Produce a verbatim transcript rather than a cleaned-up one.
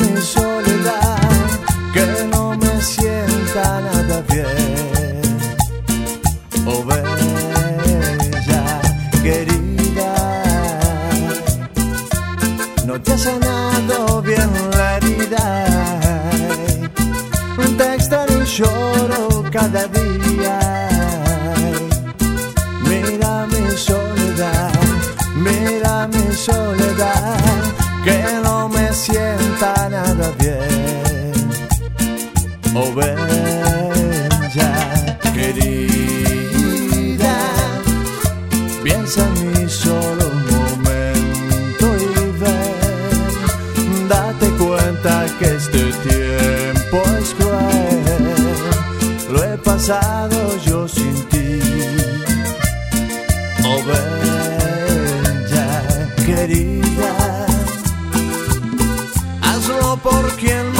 mi soledad, que no me sienta nada bien. Oh bella querida, no te ha sanado bien la herida. Te extraño y lloro cada día. Mira mi soledad, mira mi soledad, que no me sienta nada bien. Oh bella querida, piensa en mí solo un momento y ven, date cuenta que este tiempo es cruel. Lo he pasado yo sin ti. Oh bella querida, hazlo por quien